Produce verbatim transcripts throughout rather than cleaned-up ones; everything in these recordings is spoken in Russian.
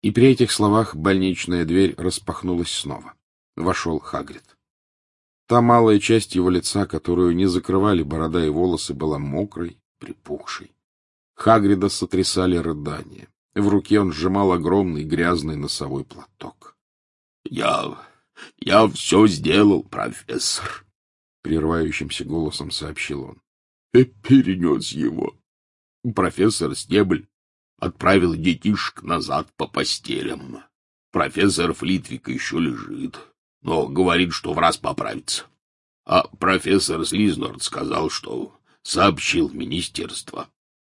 И при этих словах больничная дверь распахнулась снова. Вошел Хагрид. Та малая часть его лица, которую не закрывали борода и волосы, была мокрой, припухшей. Хагрида сотрясали рыдания. В руке он сжимал огромный грязный носовой платок. — Я... я все сделал, профессор, — прерывающимся голосом сообщил он. — И перенес его. Профессор Стебль отправил детишек назад по постелям. Профессор Флитвик еще лежит, но говорит, что в раз поправится. А профессор Слизнорд сказал, что сообщил в министерство.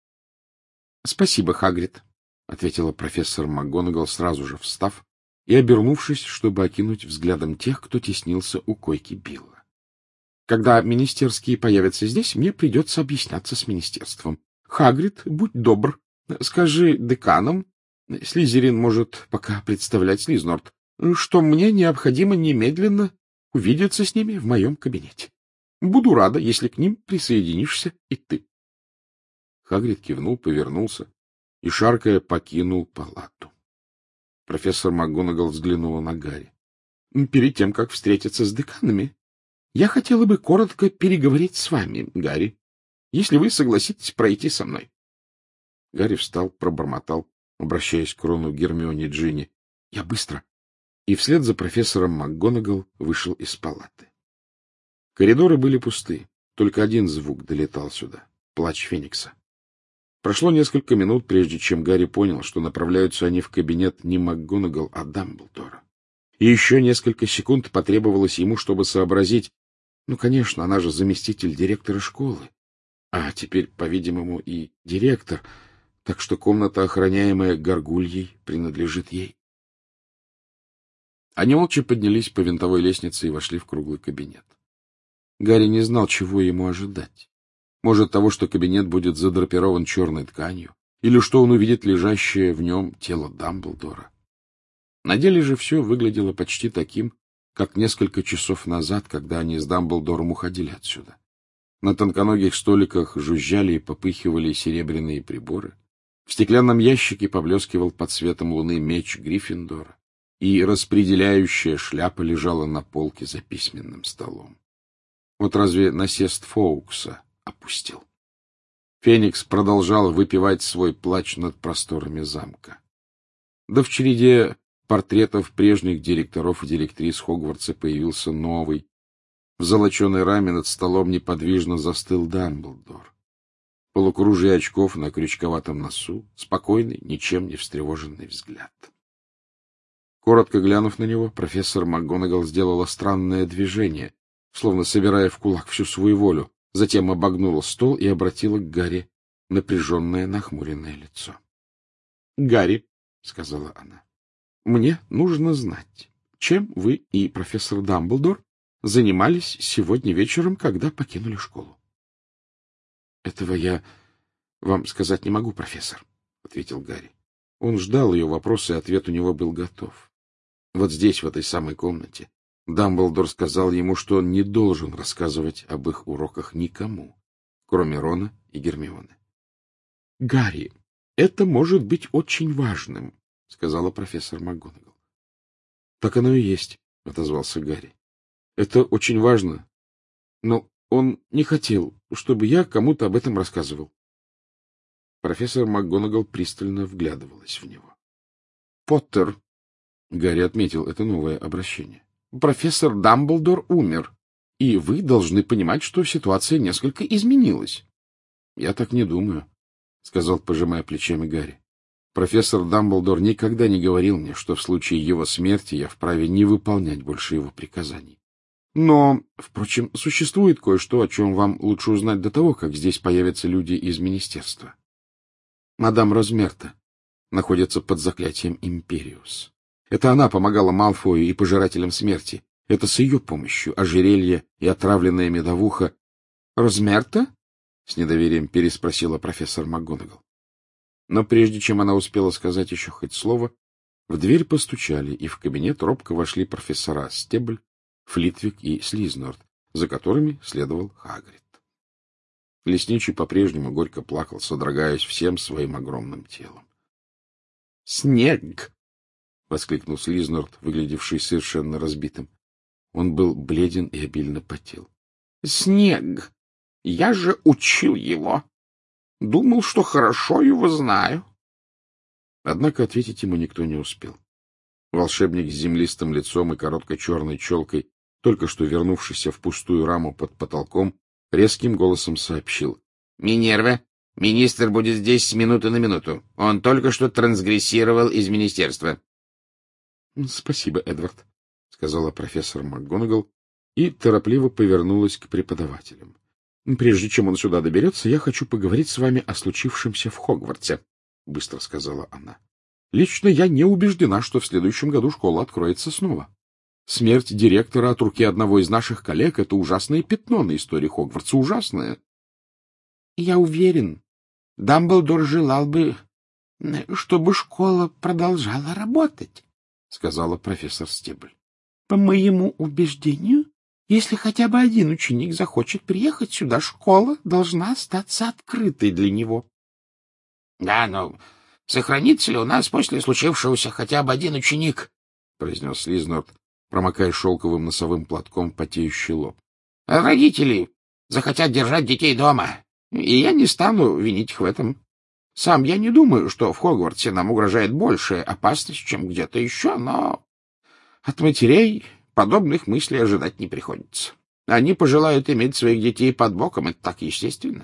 — Спасибо, Хагрид, — ответила профессор МакГонагал, сразу же встав и обернувшись, чтобы окинуть взглядом тех, кто теснился у койки Билла. — Когда министерские появятся здесь, мне придется объясняться с министерством. Хагрид, будь добр, скажи деканам, Слизерин может пока представлять Слизнорд, что мне необходимо немедленно увидеться с ними в моем кабинете. Буду рада, если к ним присоединишься и ты. Хагрид кивнул, повернулся и, шаркая, покинул палату. Профессор МакГонагал взглянула на Гарри. — Перед тем, как встретиться с деканами, я хотела бы коротко переговорить с вами, Гарри, если вы согласитесь пройти со мной. Гарри встал, пробормотал, обращаясь к Рону, Гермионе, Джинни. — Я быстро. И вслед за профессором МакГонагал вышел из палаты. Коридоры были пусты, только один звук долетал сюда — плач Феникса. Прошло несколько минут, прежде чем Гарри понял, что направляются они в кабинет не МакГонагал, а Дамблдора. И еще несколько секунд потребовалось ему, чтобы сообразить, ну, конечно, она же заместитель директора школы, а теперь, по-видимому, и директор, так что комната, охраняемая Гаргульей, принадлежит ей. Они молча поднялись по винтовой лестнице и вошли в круглый кабинет. Гарри не знал, чего ему ожидать. Может, того, что кабинет будет задрапирован черной тканью, или что он увидит лежащее в нем тело Дамблдора. На деле же все выглядело почти таким, как несколько часов назад, когда они с Дамблдором уходили отсюда. На тонконогих столиках жужжали и попыхивали серебряные приборы. В стеклянном ящике поблескивал под светом луны меч Гриффиндора, и распределяющая шляпа лежала на полке за письменным столом. Вот разве насест Фоукса опустил? Феникс продолжал выпивать свой плач над просторами замка. Да в череде портретов прежних директоров и директрис Хогвартса появился новый. В золоченой раме над столом неподвижно застыл Дамблдор. Полукружие очков на крючковатом носу, спокойный, ничем не встревоженный взгляд. Коротко глянув на него, профессор МакГонагал сделала странное движение, словно собирая в кулак всю свою волю, затем обогнула стол и обратила к Гарри напряженное нахмуренное лицо. — Гарри, — сказала она, — мне нужно знать, чем вы и профессор Дамблдор занимались сегодня вечером, когда покинули школу. — Этого я вам сказать не могу, профессор, — ответил Гарри. Он ждал ее вопроса, и ответ у него был готов. Вот здесь, в этой самой комнате, Дамблдор сказал ему, что он не должен рассказывать об их уроках никому, кроме Рона и Гермионы. — Гарри, это может быть очень важным, — сказала профессор МакГонагал. — Так оно и есть, — отозвался Гарри. — Это очень важно, но он не хотел, чтобы я кому-то об этом рассказывал. Профессор МакГонагал пристально вглядывалась в него. — Поттер, — Гарри отметил это новое обращение, — профессор Дамблдор умер, и вы должны понимать, что ситуация несколько изменилась. — Я так не думаю, — сказал, пожимая плечами Гарри. Профессор Дамблдор никогда не говорил мне, что в случае его смерти я вправе не выполнять больше его приказаний. Но, впрочем, существует кое-что, о чем вам лучше узнать до того, как здесь появятся люди из министерства. Мадам Розмерта находится под заклятием Империус. Это она помогала Малфою и Пожирателям Смерти. Это с ее помощью ожерелье и отравленная медовуха. — Розмерта? — с недоверием переспросила профессор МакГонагал. Но прежде чем она успела сказать еще хоть слово, в дверь постучали, и в кабинет робко вошли профессора Стебль, Флитвик и Слизнорд, за которыми следовал Хагрид. Лесничий по-прежнему горько плакал, содрогаясь всем своим огромным телом. — Снег! воскликнул Слизнорд, выглядевший совершенно разбитым. Он был бледен и обильно потел. — Снег! Я же учил его. Думал, что хорошо его знаю. Однако ответить ему никто не успел. Волшебник с землистым лицом и короткой черной челкой, только что вернувшийся в пустую раму под потолком, резким голосом сообщил. — Минерва, министр будет здесь с минуты на минуту. Он только что трансгрессировал из министерства. — Спасибо, Эдвард, — сказала профессор МакГонагал и торопливо повернулась к преподавателям. — Прежде чем он сюда доберется, я хочу поговорить с вами о случившемся в Хогвартсе, — быстро сказала она. — Лично я не убеждена, что в следующем году школа откроется снова. Смерть директора от руки одного из наших коллег — это ужасное пятно на истории Хогвартса, ужасное. — Я уверен, Дамблдор желал бы, чтобы школа продолжала работать, — сказала профессор Стебль. — По моему убеждению, если хотя бы один ученик захочет приехать сюда, школа должна остаться открытой для него. — Да, но сохранится ли у нас после случившегося хотя бы один ученик? — произнес Слизнорд, промокая шелковым носовым платком потеющий лоб. — Родители захотят держать детей дома, и я не стану винить их в этом. Сам я не думаю, что в Хогвартсе нам угрожает большая опасность, чем где-то еще, но от матерей подобных мыслей ожидать не приходится. Они пожелают иметь своих детей под боком, это так естественно.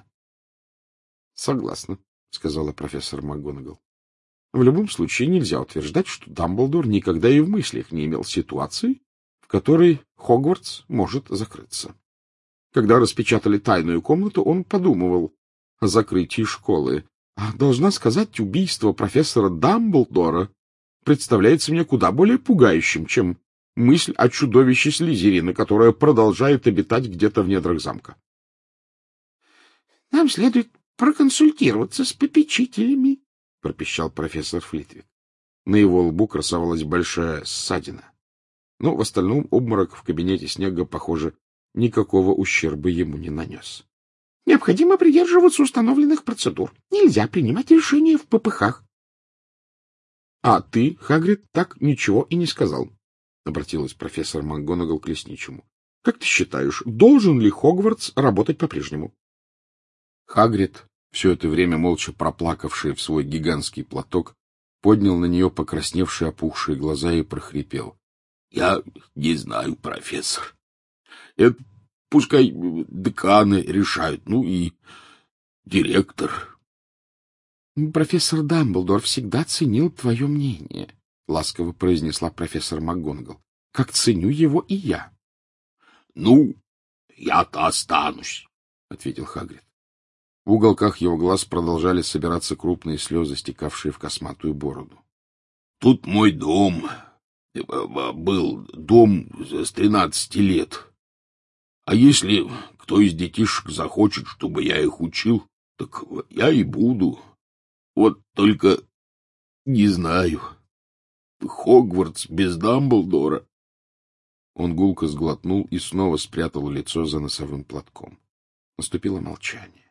— Согласна, — сказала профессор МакГонагал. В любом случае нельзя утверждать, что Дамблдор никогда и в мыслях не имел ситуации, в которой Хогвартс может закрыться. Когда распечатали тайную комнату, он подумывал о закрытии школы. А должна сказать, убийство профессора Дамблдора представляется мне куда более пугающим, чем мысль о чудовище Слизерина, которое продолжает обитать где-то в недрах замка. — Нам следует проконсультироваться с попечителями, — пропищал профессор Флитвик. На его лбу красовалась большая ссадина. Но в остальном обморок в кабинете Снега, похоже, никакого ущерба ему не нанес. — Необходимо придерживаться установленных процедур. Нельзя принимать решения в попыхах. — А ты, Хагрид, так ничего и не сказал, — обратилась профессор МакГонагал к лесничему. — Как ты считаешь, должен ли Хогвартс работать по-прежнему? Хагрид, все это время молча проплакавший в свой гигантский платок, поднял на нее покрасневшие опухшие глаза и прохрипел. — Я не знаю, профессор. Это пускай деканы решают, ну и директор. — Профессор Дамблдор всегда ценил твое мнение, — ласково произнесла профессор МакГонагал. — Как ценю его и я. — Ну, я-то останусь, — ответил Хагрид. В уголках его глаз продолжали собираться крупные слезы, стекавшие в косматую бороду. — Тут мой дом. Был дом с тринадцати лет. А если кто из детишек захочет, чтобы я их учил, так я и буду. Вот только не знаю. Хогвартс без Дамблдора. Он гулко сглотнул и снова спрятал лицо за носовым платком. Наступило молчание.